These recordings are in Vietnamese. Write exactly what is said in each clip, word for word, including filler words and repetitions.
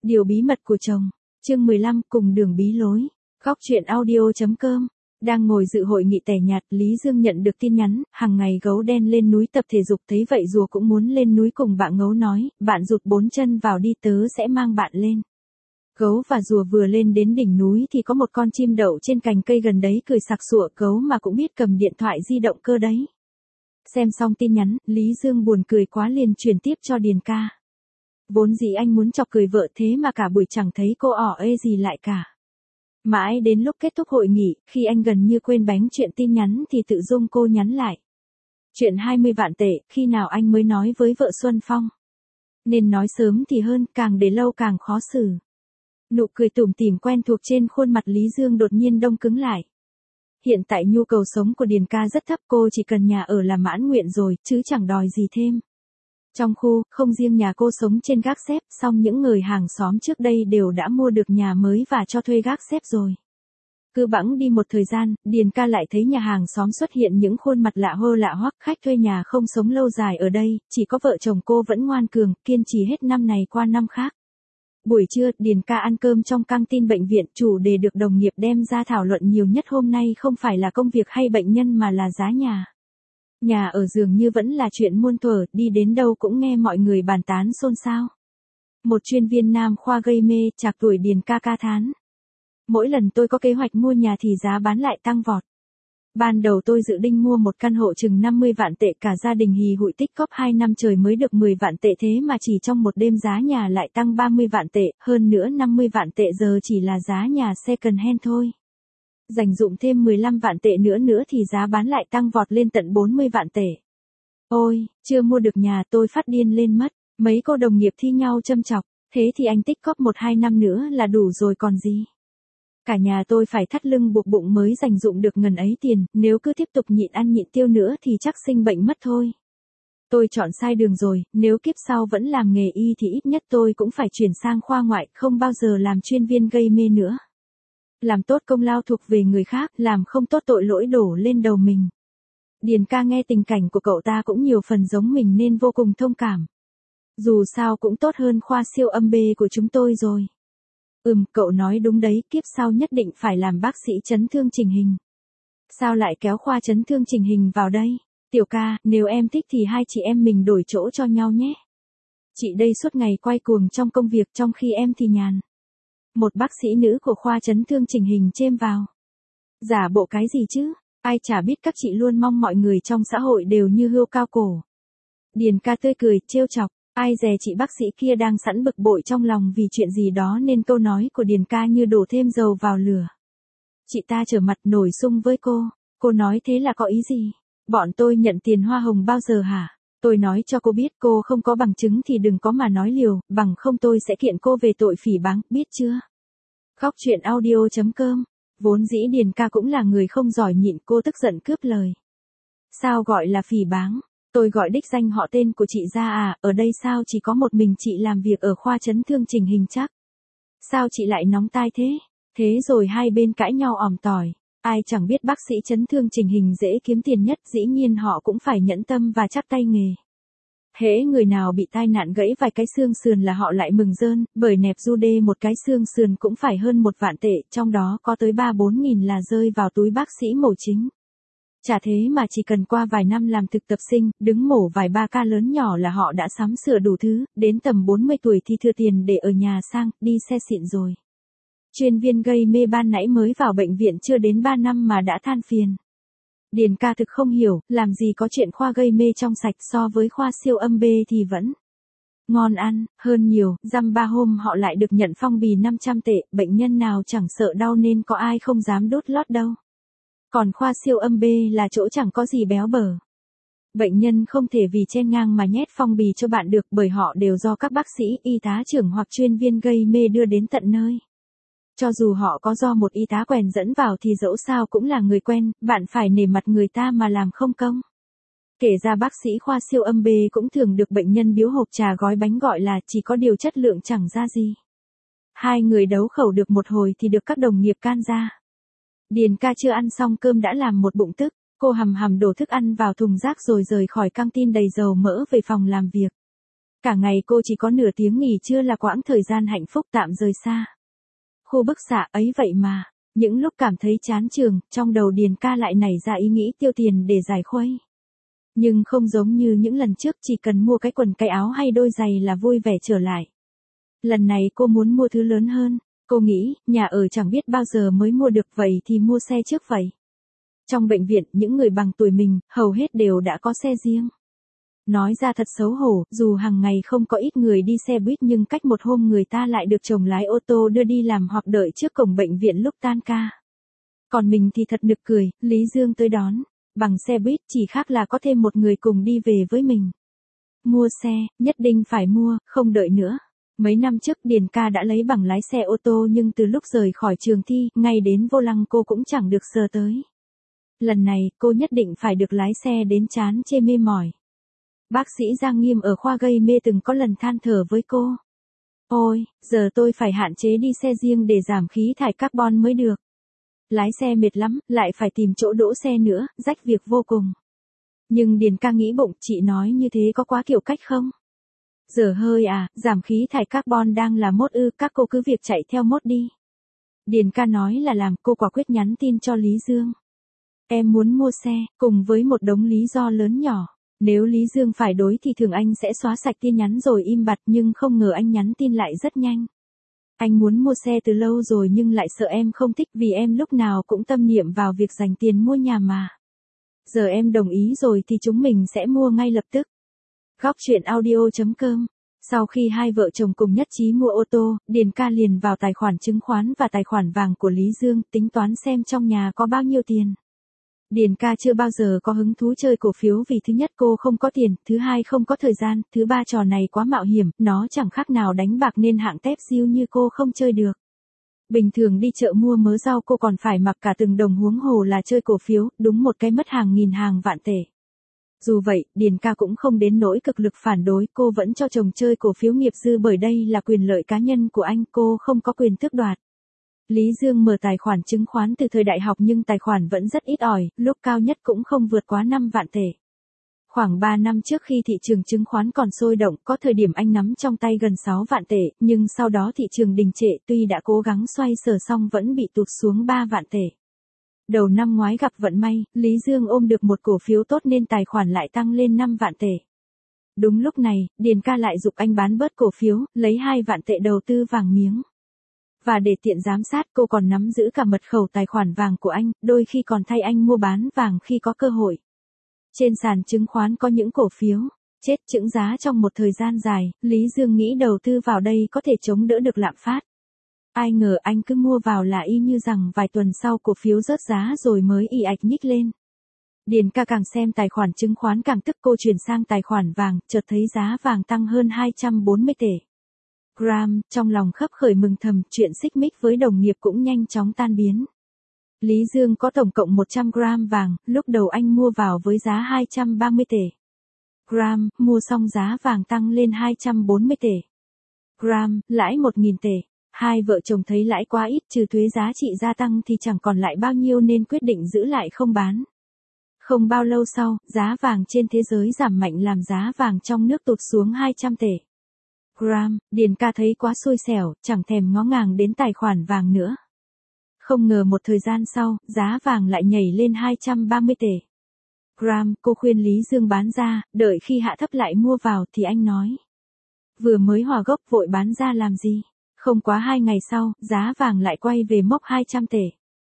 Điều bí mật của chồng. Chương mười lăm, cùng đường bí lối. Góc truyện audio chấm com. Đang ngồi dự hội nghị tẻ nhạt, Lý Dương nhận được tin nhắn, hàng ngày gấu đen lên núi tập thể dục, thấy vậy rùa cũng muốn lên núi cùng bạn gấu nói, bạn rụt bốn chân vào đi, tớ sẽ mang bạn lên. Gấu và rùa vừa lên đến đỉnh núi thì có một con chim đậu trên cành cây gần đấy cười sặc sụa, gấu mà cũng biết cầm điện thoại di động cơ đấy. Xem xong tin nhắn, Lý Dương buồn cười quá liền chuyển tiếp cho Điền ca. Vốn dĩ anh muốn chọc cười vợ thế mà cả buổi chẳng thấy cô ỏ ê gì lại cả. Mãi đến lúc kết thúc hội nghị, khi anh gần như quên bánh chuyện tin nhắn thì tự dưng cô nhắn lại. Chuyện hai mươi vạn tệ, khi nào anh mới nói với vợ Xuân Phong? Nên nói sớm thì hơn, càng để lâu càng khó xử. Nụ cười tủm tỉm quen thuộc trên khuôn mặt Lý Dương đột nhiên đông cứng lại. Hiện tại nhu cầu sống của Điền ca rất thấp, cô chỉ cần nhà ở là mãn nguyện rồi, chứ chẳng đòi gì thêm. Trong khu, không riêng nhà cô sống trên gác xép, song những người hàng xóm trước đây đều đã mua được nhà mới và cho thuê gác xép rồi. Cứ bẵng đi một thời gian, Điền ca lại thấy nhà hàng xóm xuất hiện những khuôn mặt lạ hơ lạ hoắc, khách thuê nhà không sống lâu dài ở đây, chỉ có vợ chồng cô vẫn ngoan cường, kiên trì hết năm này qua năm khác. Buổi trưa, Điền ca ăn cơm trong căng tin bệnh viện, chủ đề được đồng nghiệp đem ra thảo luận nhiều nhất hôm nay không phải là công việc hay bệnh nhân mà là giá nhà. Nhà ở dường như vẫn là chuyện muôn thuở, đi đến đâu cũng nghe mọi người bàn tán xôn xao. Một chuyên viên nam khoa gây mê, trạc tuổi Điền ca ca thán. Mỗi lần tôi có kế hoạch mua nhà thì giá bán lại tăng vọt. Ban đầu tôi dự định mua một căn hộ chừng năm mươi vạn tệ, cả gia đình hì hụi tích cóp hai năm trời mới được mười vạn tệ, thế mà chỉ trong một đêm giá nhà lại tăng ba mươi vạn tệ, hơn nữa năm mươi vạn tệ giờ chỉ là giá nhà second hand thôi. Dành dụm thêm mười lăm vạn tệ nữa nữa thì giá bán lại tăng vọt lên tận bốn mươi vạn tệ. Ôi, chưa mua được nhà tôi phát điên lên mất, mấy cô đồng nghiệp thi nhau châm chọc, thế thì anh tích cóp một hai năm nữa là đủ rồi còn gì. Cả nhà tôi phải thắt lưng buộc bụng mới dành dụm được ngần ấy tiền, nếu cứ tiếp tục nhịn ăn nhịn tiêu nữa thì chắc sinh bệnh mất thôi. Tôi chọn sai đường rồi, nếu kiếp sau vẫn làm nghề y thì ít nhất tôi cũng phải chuyển sang khoa ngoại, không bao giờ làm chuyên viên gây mê nữa. Làm tốt công lao thuộc về người khác, làm không tốt tội lỗi đổ lên đầu mình. Điền ca nghe tình cảnh của cậu ta cũng nhiều phần giống mình nên vô cùng thông cảm. Dù sao cũng tốt hơn khoa siêu âm B của chúng tôi rồi. Ừm, cậu nói đúng đấy, kiếp sau nhất định phải làm bác sĩ chấn thương chỉnh hình. Sao lại kéo khoa chấn thương chỉnh hình vào đây? Tiểu ca, nếu em thích thì hai chị em mình đổi chỗ cho nhau nhé. Chị đây suốt ngày quay cuồng trong công việc, trong khi em thì nhàn. Một bác sĩ nữ của khoa chấn thương chỉnh hình chêm vào. Giả bộ cái gì chứ, ai chả biết các chị luôn mong mọi người trong xã hội đều như hươu cao cổ. Điền ca tươi cười, trêu chọc, ai dè chị bác sĩ kia đang sẵn bực bội trong lòng vì chuyện gì đó nên câu nói của Điền ca như đổ thêm dầu vào lửa. Chị ta trở mặt nổi sung với cô, cô nói thế là có ý gì? Bọn tôi nhận tiền hoa hồng bao giờ hả? Tôi nói cho cô biết, cô không có bằng chứng thì đừng có mà nói liều, bằng không tôi sẽ kiện cô về tội phỉ báng, biết chưa? Góc truyện audio chấm com. Vốn dĩ Điền ca cũng là người không giỏi nhịn, cô tức giận cướp lời. Sao gọi là phỉ báng? Tôi gọi đích danh họ tên của chị ra à, ở đây sao chỉ có một mình chị làm việc ở khoa chấn thương chỉnh hình chắc? Sao chị lại nóng tai thế? Thế rồi hai bên cãi nhau ỏm tỏi. Ai chẳng biết bác sĩ chấn thương chỉnh hình dễ kiếm tiền nhất, dĩ nhiên họ cũng phải nhẫn tâm và chắc tay nghề. Hễ người nào bị tai nạn gãy vài cái xương sườn là họ lại mừng rơn, bởi nẹp du đê một cái xương sườn cũng phải hơn một vạn tệ, trong đó có tới ba bốn nghìn là rơi vào túi bác sĩ mổ chính. Chả thế mà chỉ cần qua vài năm làm thực tập sinh, đứng mổ vài ba ca lớn nhỏ là họ đã sắm sửa đủ thứ, đến tầm bốn mươi tuổi thì thừa tiền để ở nhà sang, đi xe xịn rồi. Chuyên viên gây mê ban nãy mới vào bệnh viện chưa đến ba năm mà đã than phiền. Điền ca thực không hiểu, làm gì có chuyện khoa gây mê trong sạch, so với khoa siêu âm B thì vẫn ngon ăn, hơn nhiều, dăm ba hôm họ lại được nhận phong bì năm trăm tệ, bệnh nhân nào chẳng sợ đau nên có ai không dám đốt lót đâu. Còn khoa siêu âm B là chỗ chẳng có gì béo bở. Bệnh nhân không thể vì chen ngang mà nhét phong bì cho bạn được, bởi họ đều do các bác sĩ, y tá trưởng hoặc chuyên viên gây mê đưa đến tận nơi. Cho dù họ có do một y tá quèn dẫn vào thì dẫu sao cũng là người quen, bạn phải nể mặt người ta mà làm không công. Kể ra bác sĩ khoa siêu âm B cũng thường được bệnh nhân biếu hộp trà gói bánh, gọi là chỉ có điều chất lượng chẳng ra gì. Hai người đấu khẩu được một hồi thì được các đồng nghiệp can ra. Điền ca chưa ăn xong cơm đã làm một bụng tức, cô hầm hầm đổ thức ăn vào thùng rác rồi rời khỏi căng tin đầy dầu mỡ về phòng làm việc. Cả ngày cô chỉ có nửa tiếng nghỉ trưa là quãng thời gian hạnh phúc tạm rời xa. Khu bức xạ ấy vậy mà, những lúc cảm thấy chán trường, trong đầu Điền ca lại nảy ra ý nghĩ tiêu tiền để giải khuây. Nhưng không giống như những lần trước chỉ cần mua cái quần cái áo hay đôi giày là vui vẻ trở lại. Lần này cô muốn mua thứ lớn hơn, cô nghĩ, nhà ở chẳng biết bao giờ mới mua được vậy thì mua xe trước vậy. Trong bệnh viện, những người bằng tuổi mình, hầu hết đều đã có xe riêng. Nói ra thật xấu hổ, dù hàng ngày không có ít người đi xe buýt nhưng cách một hôm người ta lại được chồng lái ô tô đưa đi làm hoặc đợi trước cổng bệnh viện lúc tan ca. Còn mình thì thật nực cười, Lý Dương tới đón, bằng xe buýt chỉ khác là có thêm một người cùng đi về với mình. Mua xe, nhất định phải mua, không đợi nữa. Mấy năm trước Điền ca đã lấy bằng lái xe ô tô nhưng từ lúc rời khỏi trường thi, ngay đến vô lăng cô cũng chẳng được sờ tới. Lần này, cô nhất định phải được lái xe đến chán chê mê mỏi. Bác sĩ Giang Nghiêm ở khoa gây mê từng có lần than thở với cô. Ôi, giờ tôi phải hạn chế đi xe riêng để giảm khí thải carbon mới được. Lái xe mệt lắm, lại phải tìm chỗ đỗ xe nữa, rách việc vô cùng. Nhưng Điền ca nghĩ bụng, chị nói như thế có quá kiểu cách không? Giờ hơi à, giảm khí thải carbon đang là mốt ư, các cô cứ việc chạy theo mốt đi. Điền ca nói là làm, cô quả quyết nhắn tin cho Lý Dương. Em muốn mua xe, cùng với một đống lý do lớn nhỏ. Nếu Lý Dương phải đối thì thường anh sẽ xóa sạch tin nhắn rồi im bặt nhưng không ngờ anh nhắn tin lại rất nhanh. Anh muốn mua xe từ lâu rồi nhưng lại sợ em không thích vì em lúc nào cũng tâm niệm vào việc dành tiền mua nhà mà. Giờ em đồng ý rồi thì chúng mình sẽ mua ngay lập tức. Góc truyện audio chấm com. Sau khi hai vợ chồng cùng nhất trí mua ô tô, Điền ca liền vào tài khoản chứng khoán và tài khoản vàng của Lý Dương tính toán xem trong nhà có bao nhiêu tiền. Điền ca chưa bao giờ có hứng thú chơi cổ phiếu vì thứ nhất cô không có tiền, thứ hai không có thời gian, thứ ba trò này quá mạo hiểm, nó chẳng khác nào đánh bạc nên hạng tép siêu như cô không chơi được. Bình thường đi chợ mua mớ rau cô còn phải mặc cả từng đồng huống hồ là chơi cổ phiếu, đúng một cái mất hàng nghìn hàng vạn tệ. Dù vậy, Điền ca cũng không đến nỗi cực lực phản đối, cô vẫn cho chồng chơi cổ phiếu nghiệp dư bởi đây là quyền lợi cá nhân của anh, cô không có quyền tước đoạt. Lý Dương mở tài khoản chứng khoán từ thời đại học nhưng tài khoản vẫn rất ít ỏi, lúc cao nhất cũng không vượt quá năm vạn tệ. Khoảng ba năm trước khi thị trường chứng khoán còn sôi động, có thời điểm anh nắm trong tay gần sáu vạn tệ, nhưng sau đó thị trường đình trệ, tuy đã cố gắng xoay sở xong vẫn bị tụt xuống ba vạn tệ. Đầu năm ngoái gặp vận may, Lý Dương ôm được một cổ phiếu tốt nên tài khoản lại tăng lên năm vạn tệ. Đúng lúc này, Điền ca lại giục anh bán bớt cổ phiếu, lấy hai vạn tệ đầu tư vàng miếng. Và để tiện giám sát cô còn nắm giữ cả mật khẩu tài khoản vàng của anh, đôi khi còn thay anh mua bán vàng khi có cơ hội. Trên sàn chứng khoán có những cổ phiếu chết chững giá trong một thời gian dài, Lý Dương nghĩ đầu tư vào đây có thể chống đỡ được lạm phát. Ai ngờ anh cứ mua vào là y như rằng vài tuần sau cổ phiếu rớt giá rồi mới ì ạch nhích lên. Điền ca càng xem tài khoản chứng khoán càng tức, cô chuyển sang tài khoản vàng, chợt thấy giá vàng tăng hơn hai trăm bốn mươi tệ. Gram, trong lòng khấp khởi mừng thầm, chuyện xích mích với đồng nghiệp cũng nhanh chóng tan biến. Lý Dương có tổng cộng một trăm gram vàng, lúc đầu anh mua vào với giá hai trăm ba mươi tệ. Gram, mua xong giá vàng tăng lên hai trăm bốn mươi tệ. Gram, lãi một nghìn tệ. Hai vợ chồng thấy lãi quá ít, trừ thuế giá trị gia tăng thì chẳng còn lại bao nhiêu nên quyết định giữ lại không bán. Không bao lâu sau, giá vàng trên thế giới giảm mạnh làm giá vàng trong nước tụt xuống hai trăm tệ. Gram, Điền ca thấy quá xui xẻo, chẳng thèm ngó ngàng đến tài khoản vàng nữa. Không ngờ một thời gian sau, giá vàng lại nhảy lên hai trăm ba mươi tệ. Gram, cô khuyên Lý Dương bán ra, đợi khi hạ thấp lại mua vào thì anh nói. Vừa mới hòa gốc vội bán ra làm gì? Không quá hai ngày sau, giá vàng lại quay về mốc hai trăm tệ.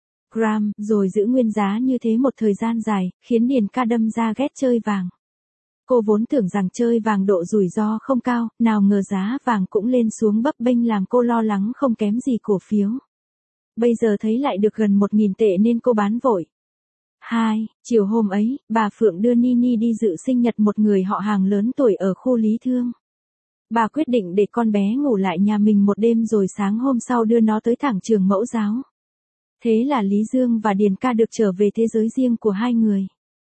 Gram, rồi giữ nguyên giá như thế một thời gian dài, khiến Điền ca đâm ra ghét chơi vàng. Cô vốn tưởng rằng chơi vàng độ rủi ro không cao, nào ngờ giá vàng cũng lên xuống bấp bênh làm cô lo lắng không kém gì cổ phiếu. Bây giờ thấy lại được gần một nghìn tệ nên cô bán vội. hai. Chiều hôm ấy, bà Phượng đưa Nini đi dự sinh nhật một người họ hàng lớn tuổi ở khu Lý Thương. Bà quyết định để con bé ngủ lại nhà mình một đêm rồi sáng hôm sau đưa nó tới thẳng trường mẫu giáo. Thế là Lý Dương và Điền ca được trở về thế giới riêng của hai người.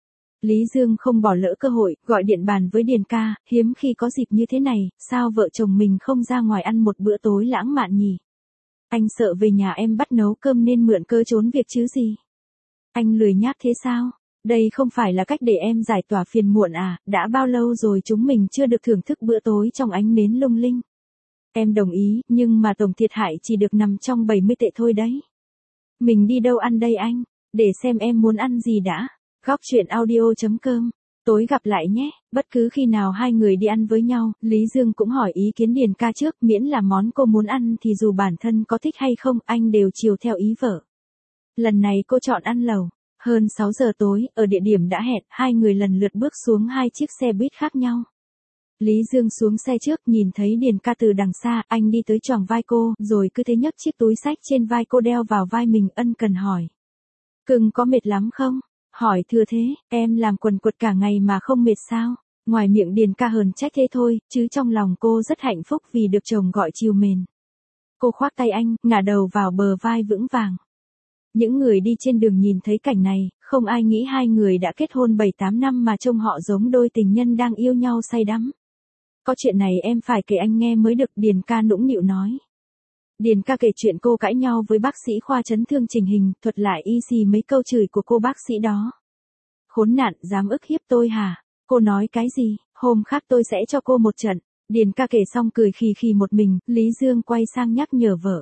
Lý Dương không bỏ lỡ cơ hội, gọi điện bàn với Điền ca, hiếm khi có dịp như thế này, sao vợ chồng mình không ra ngoài ăn một bữa tối lãng mạn nhỉ? Anh sợ về nhà em bắt nấu cơm nên mượn cơ trốn việc chứ gì? Anh lười nhác thế sao? Đây không phải là cách để em giải tỏa phiền muộn à, đã bao lâu rồi chúng mình chưa được thưởng thức bữa tối trong ánh nến lung linh. Em đồng ý, nhưng mà tổng thiệt hại chỉ được nằm trong bảy mươi tệ thôi đấy. Mình đi đâu ăn đây anh? Để xem em muốn ăn gì đã. Góc chuyện audio chấm com. Tối gặp lại nhé, bất cứ khi nào hai người đi ăn với nhau, Lý Dương cũng hỏi ý kiến Điền ca trước, miễn là món cô muốn ăn thì dù bản thân có thích hay không, anh đều chiều theo ý vợ. Lần này cô chọn ăn lẩu. Hơn sáu giờ tối, ở địa điểm đã hẹn, hai người lần lượt bước xuống hai chiếc xe buýt khác nhau. Lý Dương xuống xe trước, nhìn thấy Điền ca từ đằng xa, anh đi tới choàng vai cô, rồi cứ thế nhấc chiếc túi xách trên vai cô đeo vào vai mình, ân cần hỏi. Cưng có mệt lắm không? Hỏi thừa thế, em làm quần quật cả ngày mà không mệt sao? Ngoài miệng Điền ca hờn trách thế thôi, chứ trong lòng cô rất hạnh phúc vì được chồng gọi chiều mến. Cô khoác tay anh, ngả đầu vào bờ vai vững vàng. Những người đi trên đường nhìn thấy cảnh này, không ai nghĩ hai người đã kết hôn bảy tám năm mà trông họ giống đôi tình nhân đang yêu nhau say đắm. Có chuyện này em phải kể anh nghe mới được, Điền ca nũng nịu nói. Điền ca kể chuyện cô cãi nhau với bác sĩ khoa chấn thương chỉnh hình, thuật lại y xì mấy câu chửi của cô bác sĩ đó. Khốn nạn, dám ức hiếp tôi hả? Cô nói cái gì? Hôm khác tôi sẽ cho cô một trận. Điền ca kể xong cười khì khì một mình, Lý Dương quay sang nhắc nhở vợ.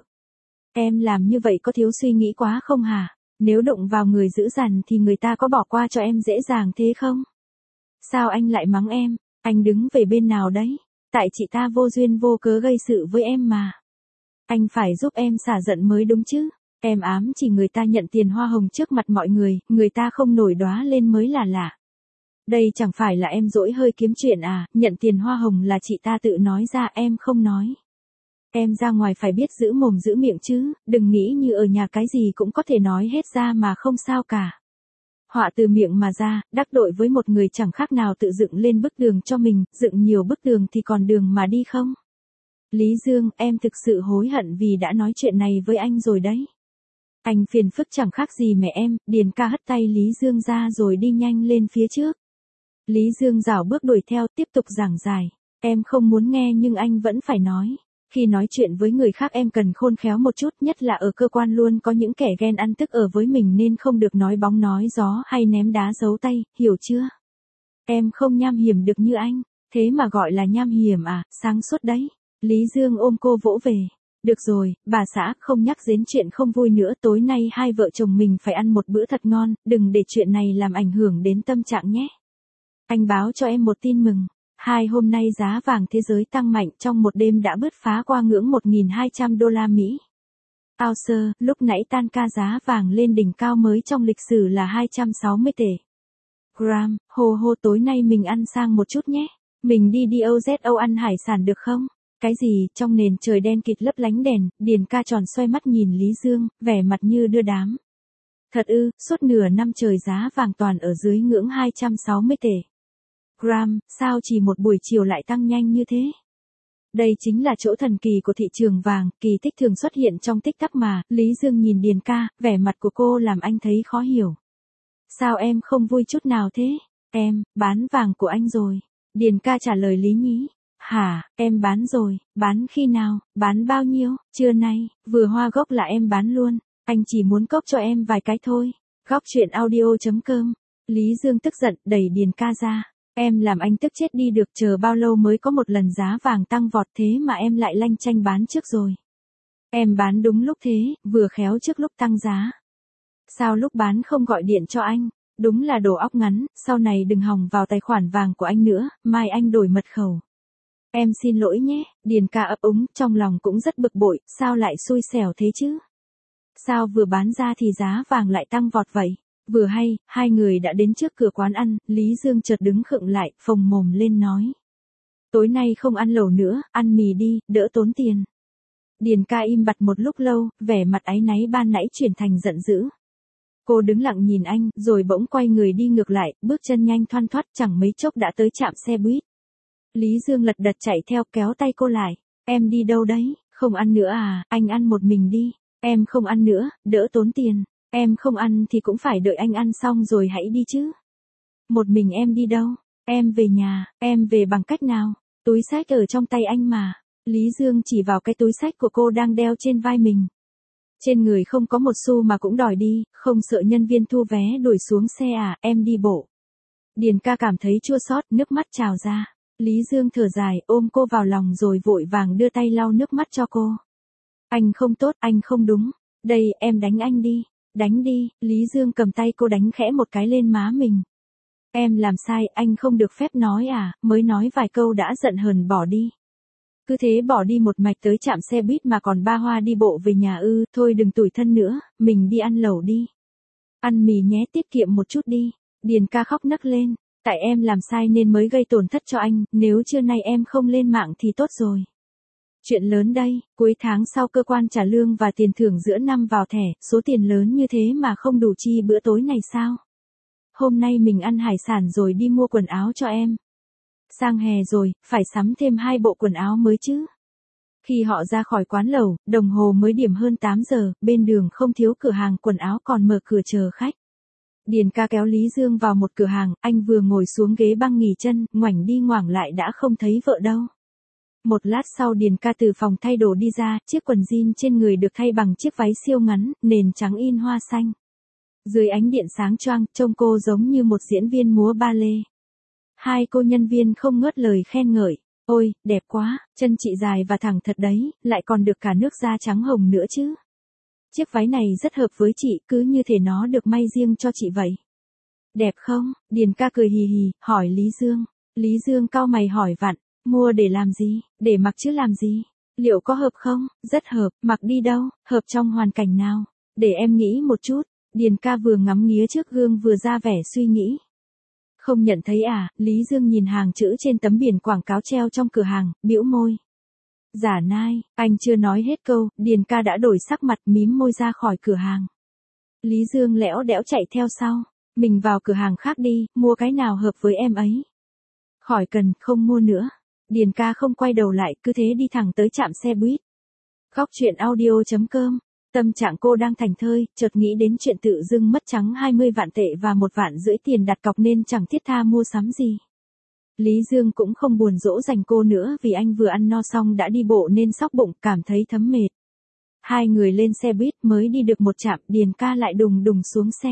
Em làm như vậy có thiếu suy nghĩ quá không hả? Nếu đụng vào người dữ dằn thì người ta có bỏ qua cho em dễ dàng thế không? Sao anh lại mắng em? Anh đứng về bên nào đấy? Tại chị ta vô duyên vô cớ gây sự với em mà. Anh phải giúp em xả giận mới đúng chứ. Em ám chỉ người ta nhận tiền hoa hồng trước mặt mọi người, người ta không nổi đóa lên mới là lạ. Đây chẳng phải là em dỗi hơi kiếm chuyện à, nhận tiền hoa hồng là chị ta tự nói ra, em không nói. Em ra ngoài phải biết giữ mồm giữ miệng chứ, đừng nghĩ như ở nhà cái gì cũng có thể nói hết ra mà không sao cả. Họa từ miệng mà ra, đắc tội với một người chẳng khác nào tự dựng lên bức đường cho mình, dựng nhiều bức đường thì còn đường mà đi không? Lý Dương, em thực sự hối hận vì đã nói chuyện này với anh rồi đấy. Anh phiền phức chẳng khác gì mẹ em, Điền ca hất tay Lý Dương ra rồi đi nhanh lên phía trước. Lý Dương rảo bước đuổi theo, tiếp tục giảng giải. Em không muốn nghe nhưng anh vẫn phải nói. Khi nói chuyện với người khác em cần khôn khéo một chút, nhất là ở cơ quan luôn có những kẻ ghen ăn tức ở với mình nên không được nói bóng nói gió hay ném đá giấu tay, hiểu chưa? Em không nham hiểm được như anh, thế mà gọi là nham hiểm à, sáng suốt đấy. Lý Dương ôm cô vỗ về. Được rồi, bà xã, không nhắc đến chuyện không vui nữa, tối nay hai vợ chồng mình phải ăn một bữa thật ngon, đừng để chuyện này làm ảnh hưởng đến tâm trạng nhé. Anh báo cho em một tin mừng. Hai hôm nay giá vàng thế giới tăng mạnh, trong một đêm đã bứt phá qua ngưỡng một nghìn hai trăm đô la Mỹ. Ounce, lúc nãy tan ca giá vàng lên đỉnh cao mới trong lịch sử là hai trăm sáu mươi tệ. Gram, hồ hồ tối nay mình ăn sang một chút nhé. Mình đi đi ô dét ô ăn hải sản được không? Cái gì, trong nền trời đen kịt lấp lánh đèn, Điền ca tròn xoay mắt nhìn Lý Dương, vẻ mặt như đưa đám. Thật ư, suốt nửa năm trời giá vàng toàn ở dưới ngưỡng hai trăm sáu mươi tệ. Gram, sao chỉ một buổi chiều lại tăng nhanh như thế? Đây chính là chỗ thần kỳ của thị trường vàng, kỳ tích thường xuất hiện trong tích tắc mà, Lý Dương nhìn Điền ca, vẻ mặt của cô làm anh thấy khó hiểu. Sao em không vui chút nào thế? Em, bán vàng của anh rồi. Điền ca trả lời lý nhí. Hả, em bán rồi, bán khi nào, bán bao nhiêu, trưa nay, vừa hoa gốc là em bán luôn, anh chỉ muốn cốc cho em vài cái thôi. Góc chuyện audio chấm com. Lý Dương tức giận, đẩy Điền ca ra. Em làm anh tức chết đi được, chờ bao lâu mới có một lần giá vàng tăng vọt thế mà em lại lanh chanh bán trước rồi. Em bán đúng lúc thế, vừa khéo trước lúc tăng giá. Sao lúc bán không gọi điện cho anh? Đúng là đồ óc ngắn, sau này đừng hòng vào tài khoản vàng của anh nữa, mai anh đổi mật khẩu. Em xin lỗi nhé, Điền ca ấp úng, trong lòng cũng rất bực bội, sao lại xui xẻo thế chứ? Sao vừa bán ra thì giá vàng lại tăng vọt vậy? Vừa hay, hai người đã đến trước cửa quán ăn, Lý Dương chợt đứng khựng lại, phồng mồm lên nói. Tối nay không ăn lẩu nữa, ăn mì đi, đỡ tốn tiền. Điền ca im bặt một lúc lâu, vẻ mặt áy náy ban nãy chuyển thành giận dữ. Cô đứng lặng nhìn anh, rồi bỗng quay người đi ngược lại, bước chân nhanh thoăn thoắt, chẳng mấy chốc đã tới trạm xe buýt. Lý Dương lật đật chạy theo, kéo tay cô lại. Em đi đâu đấy, không ăn nữa à, anh ăn một mình đi. Em không ăn nữa, đỡ tốn tiền. Em không ăn thì cũng phải đợi anh ăn xong rồi hãy đi chứ. Một mình em đi đâu? Em về nhà, em về bằng cách nào? Túi xách ở trong tay anh mà. Lý Dương chỉ vào cái túi xách của cô đang đeo trên vai mình. Trên người không có một xu mà cũng đòi đi, không sợ nhân viên thu vé đuổi xuống xe à, em đi bộ. Điền ca cảm thấy chua xót, nước mắt trào ra. Lý Dương thở dài, ôm cô vào lòng rồi vội vàng đưa tay lau nước mắt cho cô. Anh không tốt, anh không đúng. Đây, em đánh anh đi. Đánh đi, Lý Dương cầm tay cô đánh khẽ một cái lên má mình. Em làm sai, anh không được phép nói à, mới nói vài câu đã giận hờn bỏ đi. Cứ thế bỏ đi một mạch tới trạm xe buýt mà còn ba hoa đi bộ về nhà ư, thôi đừng tủi thân nữa, mình đi ăn lẩu đi. Ăn mì nhé, tiết kiệm một chút đi. Điền ca khóc nấc lên, tại em làm sai nên mới gây tổn thất cho anh, nếu trưa nay em không lên mạng thì tốt rồi. Chuyện lớn đây, cuối tháng sau cơ quan trả lương và tiền thưởng giữa năm vào thẻ, số tiền lớn như thế mà không đủ chi bữa tối này sao? Hôm nay mình ăn hải sản rồi đi mua quần áo cho em. Sang hè rồi, phải sắm thêm hai bộ quần áo mới chứ. Khi họ ra khỏi quán lẩu, đồng hồ mới điểm hơn tám giờ, bên đường không thiếu cửa hàng quần áo còn mở cửa chờ khách. Điền ca kéo Lý Dương vào một cửa hàng, anh vừa ngồi xuống ghế băng nghỉ chân, ngoảnh đi ngoảnh lại đã không thấy vợ đâu. Một lát sau Điền ca từ phòng thay đồ đi ra, chiếc quần jean trên người được thay bằng chiếc váy siêu ngắn, nền trắng in hoa xanh. Dưới ánh điện sáng choang, trông cô giống như một diễn viên múa ba lê. Hai cô nhân viên không ngớt lời khen ngợi. Ôi, đẹp quá, chân chị dài và thẳng thật đấy, lại còn được cả nước da trắng hồng nữa chứ. Chiếc váy này rất hợp với chị, cứ như thể nó được may riêng cho chị vậy. Đẹp không? Điền ca cười hì hì, hỏi Lý Dương. Lý Dương cau mày hỏi vặn, mua để làm gì, để mặc chứ làm gì? Liệu có hợp không? Rất hợp, mặc đi đâu, hợp trong hoàn cảnh nào? Để em nghĩ một chút. Điền ca vừa ngắm nghía trước gương vừa ra vẻ suy nghĩ. Không nhận thấy à, Lý Dương nhìn hàng chữ trên tấm biển quảng cáo treo trong cửa hàng, bĩu môi. Giả nai, anh chưa nói hết câu, Điền ca đã đổi sắc mặt mím môi ra khỏi cửa hàng. Lý Dương lẽo đẽo chạy theo sau, mình vào cửa hàng khác đi, mua cái nào hợp với em ấy. Khỏi cần, không mua nữa. Điền ca không quay đầu lại, cứ thế đi thẳng tới trạm xe buýt. Góc chuyện audio chấm com. Tâm trạng cô đang thảnh thơi, chợt nghĩ đến chuyện tự dưng mất trắng hai mươi vạn tệ và một vạn rưỡi tiền đặt cọc nên chẳng thiết tha mua sắm gì. Lý Dương cũng không buồn dỗ dành cô nữa vì anh vừa ăn no xong đã đi bộ nên xóc bụng, cảm thấy thấm mệt. Hai người lên xe buýt mới đi được một trạm, Điền ca lại đùng đùng xuống xe.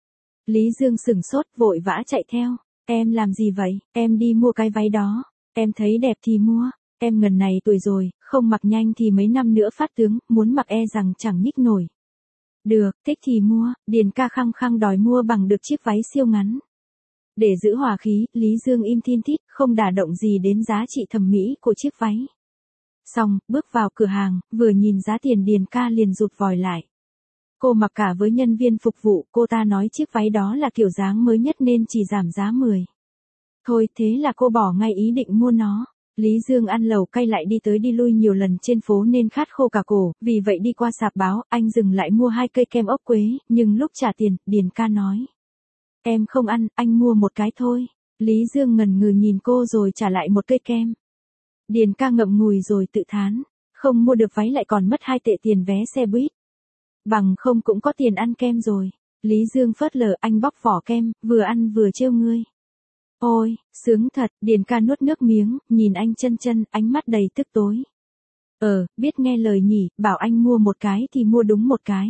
Lý Dương sửng sốt vội vã chạy theo. Em làm gì vậy? Em đi mua cái váy đó. Em thấy đẹp thì mua. Em ngần này tuổi rồi, không mặc nhanh thì mấy năm nữa phát tướng, muốn mặc e rằng chẳng nhích nổi. Được, thích thì mua, Điền ca khăng khăng đòi mua bằng được chiếc váy siêu ngắn. Để giữ hòa khí, Lý Dương im thin thít, không đả động gì đến giá trị thẩm mỹ của chiếc váy. Xong, bước vào cửa hàng, vừa nhìn giá tiền Điền ca liền rụt vòi lại. Cô mặc cả với nhân viên phục vụ, cô ta nói chiếc váy đó là kiểu dáng mới nhất nên chỉ giảm giá mười. Thôi, thế là cô bỏ ngay ý định mua nó. Lý Dương ăn lẩu cay lại đi tới đi lui nhiều lần trên phố nên khát khô cả cổ, vì vậy đi qua sạp báo, anh dừng lại mua hai cây kem ốc quế, nhưng lúc trả tiền, Điền ca nói. Em không ăn, anh mua một cái thôi. Lý Dương ngần ngừ nhìn cô rồi trả lại một cây kem. Điền ca ngậm ngùi rồi tự thán, không mua được váy lại còn mất hai tệ tiền vé xe buýt. Bằng không cũng có tiền ăn kem rồi. Lý Dương phớt lờ, anh bóc vỏ kem, vừa ăn vừa trêu ngươi. Ôi, sướng thật, Điền ca nuốt nước miếng, nhìn anh chân chân, ánh mắt đầy tức tối. Ờ, biết nghe lời nhỉ, bảo anh mua một cái thì mua đúng một cái.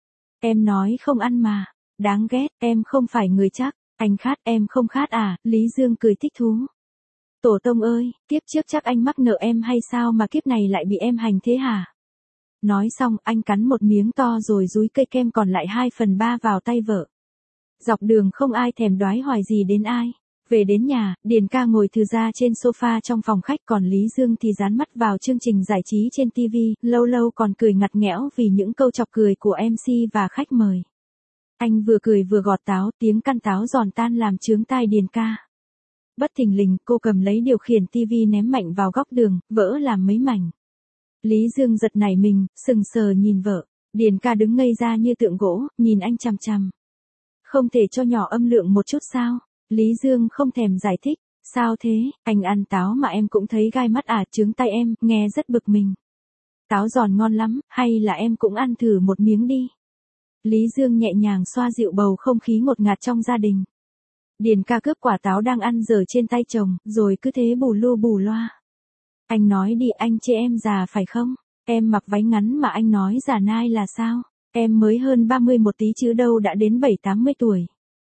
Em nói không ăn mà, đáng ghét, em không phải người chắc, anh khát em không khát à, Lý Dương cười thích thú. Tổ tông ơi, kiếp trước chắc anh mắc nợ em hay sao mà kiếp này lại bị em hành thế hả? Nói xong, anh cắn một miếng to rồi dúi cây kem còn lại hai phần ba vào tay vợ. Dọc đường không ai thèm đoái hoài gì đến ai. Về đến nhà, Điền ca ngồi thư ra trên sofa trong phòng khách, còn Lý Dương thì dán mắt vào chương trình giải trí trên ti vi, lâu lâu còn cười ngặt nghẽo vì những câu chọc cười của em xê và khách mời. Anh vừa cười vừa gọt táo, tiếng căn táo giòn tan làm chướng tai Điền ca. Bất thình lình, cô cầm lấy điều khiển ti vi ném mạnh vào góc đường, vỡ làm mấy mảnh. Lý Dương giật nảy mình, sừng sờ nhìn vợ. Điền ca đứng ngây ra như tượng gỗ, nhìn anh chằm chằm. Không thể cho nhỏ âm lượng một chút sao? Lý Dương không thèm giải thích. Sao thế, anh ăn táo mà em cũng thấy gai mắt à, chướng tai em, nghe rất bực mình. Táo giòn ngon lắm, hay là em cũng ăn thử một miếng đi. Lý Dương nhẹ nhàng xoa dịu bầu không khí ngột ngạt trong gia đình. Điền ca cướp quả táo đang ăn dở trên tay chồng, rồi cứ thế bù lu bù loa. Anh nói đi, anh chê em già phải không? Em mặc váy ngắn mà anh nói giả nai là sao? Em mới hơn ba mươi một tí chứ đâu đã đến bảy tám mươi tuổi.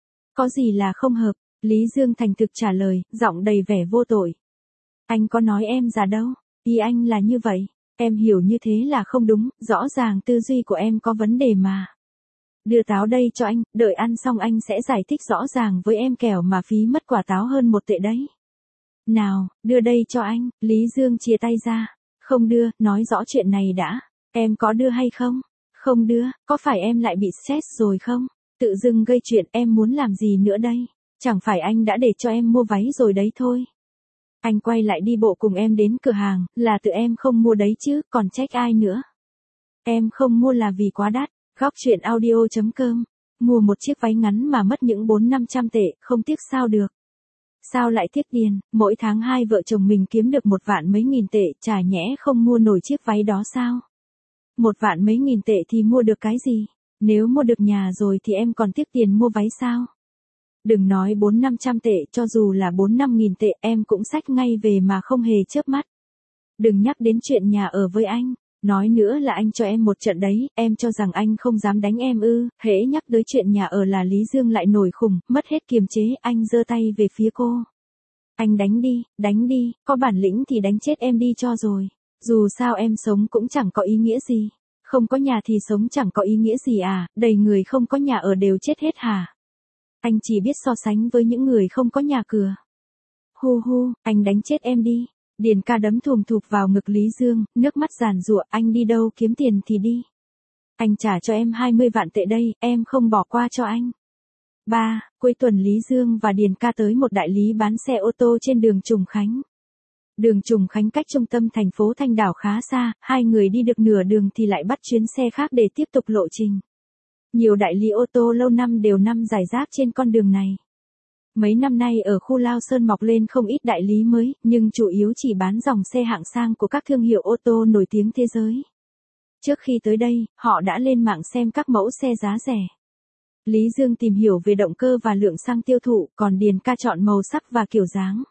Có gì là không hợp, Lý Dương thành thực trả lời, giọng đầy vẻ vô tội. Anh có nói em già đâu, ý anh là như vậy, em hiểu như thế là không đúng, rõ ràng tư duy của em có vấn đề mà. Đưa táo đây cho anh, đợi ăn xong anh sẽ giải thích rõ ràng với em kẻo mà phí mất quả táo hơn một tệ đấy. Nào, đưa đây cho anh, Lý Dương chia tay ra. Không đưa, nói rõ chuyện này đã. Em có đưa hay không? Không đưa, có phải em lại bị stress rồi không? Tự dưng gây chuyện em muốn làm gì nữa đây? Chẳng phải anh đã để cho em mua váy rồi đấy thôi. Anh quay lại đi bộ cùng em đến cửa hàng, là tự em không mua đấy chứ, còn trách ai nữa. Em không mua là vì quá đắt. Góc chuyện audio chấm com. Mua một chiếc váy ngắn mà mất những bốn năm trăm tệ, không tiếc sao được. Sao lại tiếc tiền, mỗi tháng hai vợ chồng mình kiếm được một vạn mấy nghìn tệ, chả nhẽ không mua nổi chiếc váy đó sao? Một vạn mấy nghìn tệ thì mua được cái gì? Nếu mua được nhà rồi thì em còn tiếc tiền mua váy sao? Đừng nói bốn năm trăm tệ, cho dù là bốn năm nghìn tệ em cũng xách ngay về mà không hề chớp mắt. Đừng nhắc đến chuyện nhà ở với anh. Nói nữa là anh cho em một trận đấy, em cho rằng anh không dám đánh em ư, hễ nhắc tới chuyện nhà ở là Lý Dương lại nổi khùng, mất hết kiềm chế, anh giơ tay về phía cô. Anh đánh đi, đánh đi, có bản lĩnh thì đánh chết em đi cho rồi. Dù sao em sống cũng chẳng có ý nghĩa gì. Không có nhà thì sống chẳng có ý nghĩa gì à, đầy người không có nhà ở đều chết hết hả? Anh chỉ biết so sánh với những người không có nhà cửa. Hu hu, anh đánh chết em đi. Điền ca đấm thùm thụp vào ngực Lý Dương, nước mắt giàn giụa, anh đi đâu kiếm tiền thì đi. Anh trả cho em hai mươi vạn tệ đây, em không bỏ qua cho anh. ba. Cuối tuần Lý Dương và Điền ca tới một đại lý bán xe ô tô trên đường Trùng Khánh. Đường Trùng Khánh cách trung tâm thành phố Thanh Đảo khá xa, hai người đi được nửa đường thì lại bắt chuyến xe khác để tiếp tục lộ trình. Nhiều đại lý ô tô lâu năm đều nằm rải rác trên con đường này. Mấy năm nay ở khu Lao Sơn mọc lên không ít đại lý mới, nhưng chủ yếu chỉ bán dòng xe hạng sang của các thương hiệu ô tô nổi tiếng thế giới. Trước khi tới đây, họ đã lên mạng xem các mẫu xe giá rẻ. Lý Dương tìm hiểu về động cơ và lượng xăng tiêu thụ, còn Điền ca chọn màu sắc và kiểu dáng.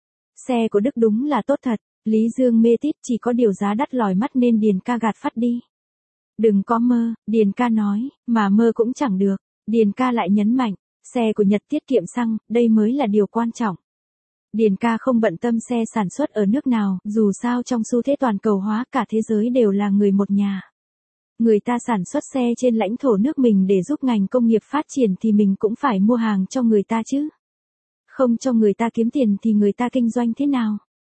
Xe của Đức đúng là tốt thật, Lý Dương mê tít, chỉ có điều giá đắt lòi mắt nên Điền ca gạt phắt đi. Đừng có mơ, Điền ca nói, mà mơ cũng chẳng được. Điền ca lại nhấn mạnh, xe của Nhật tiết kiệm xăng, đây mới là điều quan trọng. Điền ca không bận tâm xe sản xuất ở nước nào, dù sao trong xu thế toàn cầu hóa cả thế giới đều là người một nhà. Người ta sản xuất xe trên lãnh thổ nước mình để giúp ngành công nghiệp phát triển thì mình cũng phải mua hàng cho người ta chứ. Không cho người ta kiếm tiền thì người ta kinh doanh thế nào?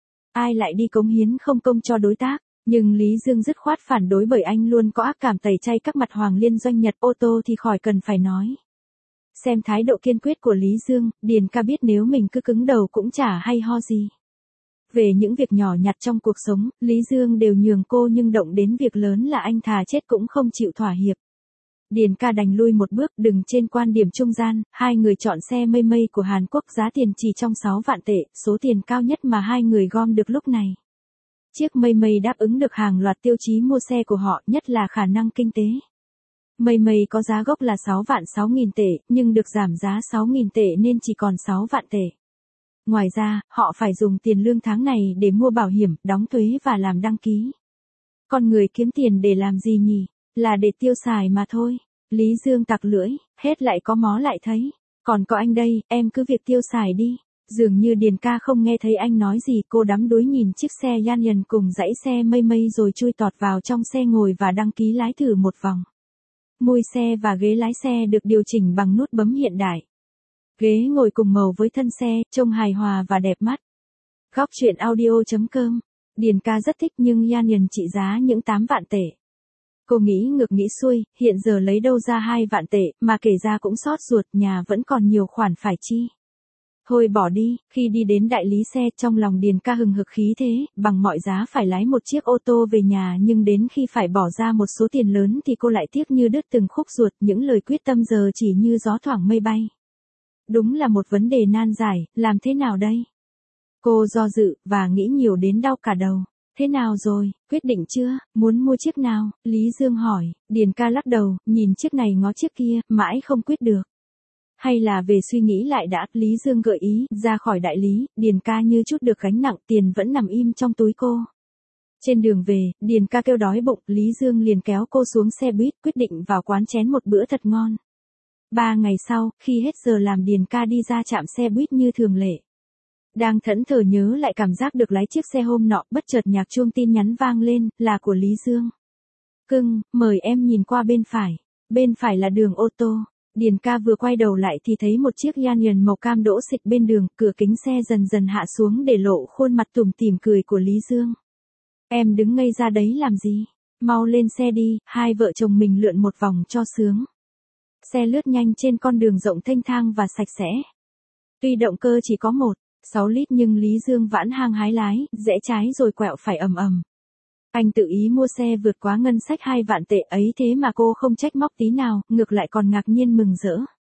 Ai lại đi cống hiến không công cho đối tác? Nhưng Lý Dương dứt khoát phản đối bởi anh luôn có ác cảm tẩy chay các mặt hoàng liên doanh Nhật ô tô thì khỏi cần phải nói. Xem thái độ kiên quyết của Lý Dương, Điền ca biết nếu mình cứ cứng đầu cũng chả hay ho gì. Về những việc nhỏ nhặt trong cuộc sống, Lý Dương đều nhường cô nhưng động đến việc lớn là anh thà chết cũng không chịu thỏa hiệp. Điền ca đành lui một bước, đừng trên quan điểm trung gian, hai người chọn xe mây mây của Hàn Quốc giá tiền chỉ trong sáu vạn tệ, số tiền cao nhất mà hai người gom được lúc này. Chiếc mây mây đáp ứng được hàng loạt tiêu chí mua xe của họ, nhất là khả năng kinh tế. Mây mây có giá gốc là sáu vạn sáu nghìn tệ, nhưng được giảm giá sáu nghìn tệ nên chỉ còn sáu vạn tệ. Ngoài ra, họ phải dùng tiền lương tháng này để mua bảo hiểm, đóng thuế và làm đăng ký. Con người kiếm tiền để làm gì nhỉ? Là để tiêu xài mà thôi. Lý Dương tặc lưỡi, hết lại có mó lại thấy. Còn có anh đây, em cứ việc tiêu xài đi. Dường như Điền ca không nghe thấy anh nói gì, cô đắm đuối nhìn chiếc xe Yanyan cùng dãy xe mây mây rồi chui tọt vào trong xe ngồi và đăng ký lái thử một vòng. Mui xe và ghế lái xe được điều chỉnh bằng nút bấm hiện đại. Ghế ngồi cùng màu với thân xe, trông hài hòa và đẹp mắt. Góc chuyện audio chấm com. Điền ca rất thích nhưng Yanyan trị giá những tám vạn tệ. Cô nghĩ ngược nghĩ xuôi, hiện giờ lấy đâu ra hai vạn tệ, mà kể ra cũng xót ruột, nhà vẫn còn nhiều khoản phải chi. Thôi bỏ đi, khi đi đến đại lý xe trong lòng Điền ca hừng hực khí thế, bằng mọi giá phải lái một chiếc ô tô về nhà nhưng đến khi phải bỏ ra một số tiền lớn thì cô lại tiếc như đứt từng khúc ruột, những lời quyết tâm giờ chỉ như gió thoảng mây bay. Đúng là một vấn đề nan giải, làm thế nào đây? Cô do dự, và nghĩ nhiều đến đau cả đầu. Thế nào rồi, quyết định chưa, muốn mua chiếc nào? Lý Dương hỏi, Điền ca lắc đầu, nhìn chiếc này ngó chiếc kia, mãi không quyết được. Hay là về suy nghĩ lại đã, Lý Dương gợi ý, ra khỏi đại lý, Điền ca như chút được gánh nặng, tiền vẫn nằm im trong túi cô. Trên đường về, Điền ca kêu đói bụng, Lý Dương liền kéo cô xuống xe buýt, quyết định vào quán chén một bữa thật ngon. Ba ngày sau, khi hết giờ làm Điền ca đi ra trạm xe buýt như thường lệ. Đang thẫn thờ nhớ lại cảm giác được lái chiếc xe hôm nọ, bất chợt nhạc chuông tin nhắn vang lên, là của Lý Dương. Cưng, mời em nhìn qua bên phải. Bên phải là đường ô tô. Điền ca vừa quay đầu lại thì thấy một chiếc Yangon màu cam đỗ xịch bên đường, cửa kính xe dần dần hạ xuống để lộ khuôn mặt tủm tỉm cười của Lý Dương. Em đứng ngây ra đấy làm gì? Mau lên xe đi, hai vợ chồng mình lượn một vòng cho sướng. Xe lướt nhanh trên con đường rộng thênh thang và sạch sẽ. Tuy động cơ chỉ có một phẩy sáu lít nhưng Lý Dương vãn hang hái lái, rẽ trái rồi quẹo phải ầm ầm. Anh tự ý mua xe vượt quá ngân sách hai vạn tệ ấy thế mà cô không trách móc tí nào, ngược lại còn ngạc nhiên mừng rỡ.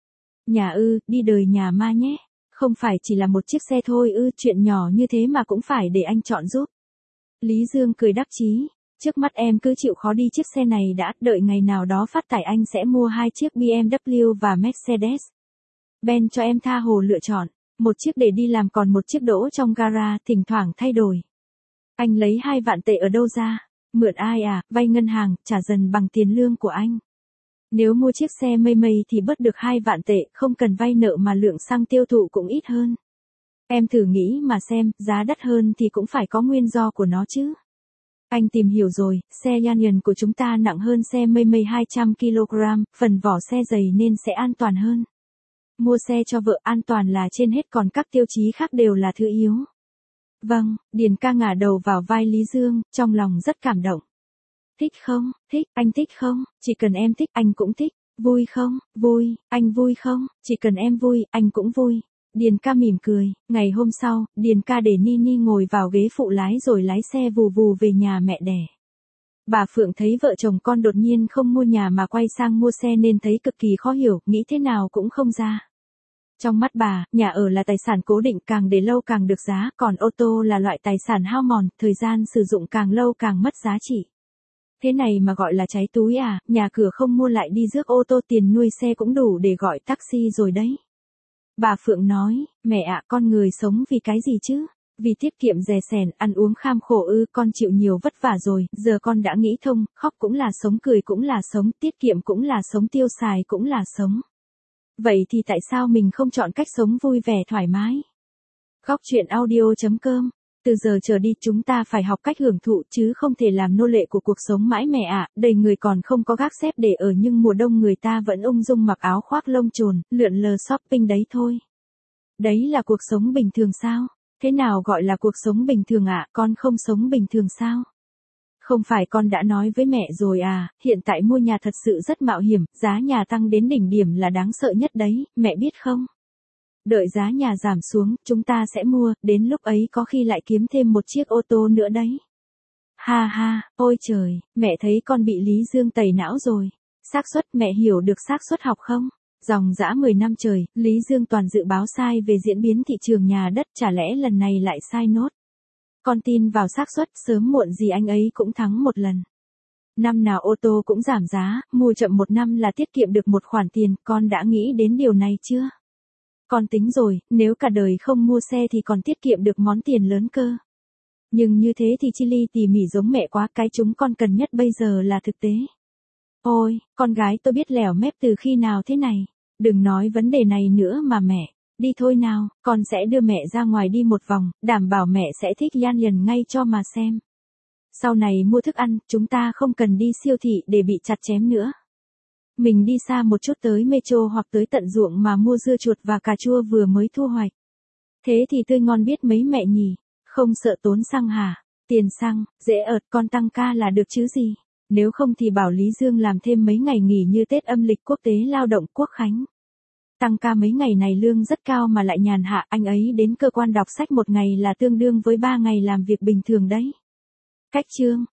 Nhà ư, đi đời nhà ma nhé. Không phải chỉ là một chiếc xe thôi ư, chuyện nhỏ như thế mà cũng phải để anh chọn giúp. Lý Dương cười đắc chí. Trước mắt em cứ chịu khó đi chiếc xe này đã, đợi ngày nào đó phát tài anh sẽ mua hai chiếc bê em vê và Mercedes Benz cho em tha hồ lựa chọn. Một chiếc để đi làm còn một chiếc đỗ trong gara, thỉnh thoảng thay đổi. Anh lấy hai vạn tệ ở đâu ra? Mượn ai à? Vay ngân hàng, trả dần bằng tiền lương của anh. Nếu mua chiếc xe mây mây thì bớt được hai vạn tệ, không cần vay nợ mà lượng xăng tiêu thụ cũng ít hơn. Em thử nghĩ mà xem, giá đắt hơn thì cũng phải có nguyên do của nó chứ. Anh tìm hiểu rồi, xe Yangon của chúng ta nặng hơn xe mây mây hai trăm ki lô gam, phần vỏ xe dày nên sẽ an toàn hơn. Mua xe cho vợ an toàn là trên hết còn các tiêu chí khác đều là thứ yếu. Vâng, Điền ca ngả đầu vào vai Lý Dương, trong lòng rất cảm động. Thích không? Thích, anh thích không? Chỉ cần em thích, anh cũng thích. Vui không? Vui, anh vui không? Chỉ cần em vui, anh cũng vui. Điền ca mỉm cười, ngày hôm sau, Điền ca để Nini ngồi vào ghế phụ lái rồi lái xe vù vù về nhà mẹ đẻ. Bà Phượng thấy vợ chồng con đột nhiên không mua nhà mà quay sang mua xe nên thấy cực kỳ khó hiểu, nghĩ thế nào cũng không ra. Trong mắt bà, nhà ở là tài sản cố định càng để lâu càng được giá, còn ô tô là loại tài sản hao mòn, thời gian sử dụng càng lâu càng mất giá trị. Thế này mà gọi là cháy túi à, nhà cửa không mua lại đi rước ô tô tiền nuôi xe cũng đủ để gọi taxi rồi đấy. Bà Phượng nói, mẹ ạ, con người sống vì cái gì chứ? Vì tiết kiệm dè sẻn, ăn uống kham khổ ư, con chịu nhiều vất vả rồi, giờ con đã nghĩ thông, khóc cũng là sống, cười cũng là sống, tiết kiệm cũng là sống, tiêu xài cũng là sống. Vậy thì tại sao mình không chọn cách sống vui vẻ thoải mái? Góc truyện audio chấm com. Từ giờ trở đi chúng ta phải học cách hưởng thụ chứ không thể làm nô lệ của cuộc sống mãi mẹ ạ, đầy người còn không có gác xép để ở nhưng mùa đông người ta vẫn ung dung mặc áo khoác lông chồn, lượn lờ shopping đấy thôi. Đấy là cuộc sống bình thường sao? Thế nào gọi là cuộc sống bình thường ạ, con không sống bình thường sao? Không phải con đã nói với mẹ rồi à, hiện tại mua nhà thật sự rất mạo hiểm, giá nhà tăng đến đỉnh điểm là đáng sợ nhất đấy, mẹ biết không? Đợi giá nhà giảm xuống, chúng ta sẽ mua, đến lúc ấy có khi lại kiếm thêm một chiếc ô tô nữa đấy. Ha ha, ôi trời, mẹ thấy con bị Lý Dương tẩy não rồi. Xác suất, mẹ hiểu được xác suất học không? Dòng dã mười năm trời, Lý Dương toàn dự báo sai về diễn biến thị trường nhà đất, chả lẽ lần này lại sai nốt. Con tin vào xác suất, sớm muộn gì anh ấy cũng thắng một lần. Năm nào ô tô cũng giảm giá, mua chậm một năm là tiết kiệm được một khoản tiền, con đã nghĩ đến điều này chưa? Con tính rồi, nếu cả đời không mua xe thì còn tiết kiệm được món tiền lớn cơ. Nhưng như thế thì chi ly tỉ mỉ giống mẹ quá, cái chúng con cần nhất bây giờ là thực tế. Ôi, con gái tôi biết lẻo mép từ khi nào thế này. Đừng nói vấn đề này nữa mà mẹ. Đi thôi nào, con sẽ đưa mẹ ra ngoài đi một vòng, đảm bảo mẹ sẽ thích Yangon ngay cho mà xem. Sau này mua thức ăn, chúng ta không cần đi siêu thị để bị chặt chém nữa. Mình đi xa một chút tới Metro hoặc tới tận ruộng mà mua dưa chuột và cà chua vừa mới thu hoạch. Thế thì tươi ngon biết mấy mẹ nhỉ, không sợ tốn xăng hả? Tiền xăng, dễ ợt, con tăng ca là được chứ gì. Nếu không thì bảo Lý Dương làm thêm mấy ngày nghỉ như Tết âm lịch quốc tế lao động quốc khánh. Tăng ca mấy ngày này lương rất cao mà lại nhàn hạ, anh ấy đến cơ quan đọc sách một ngày là tương đương với ba ngày làm việc bình thường đấy. Cách chương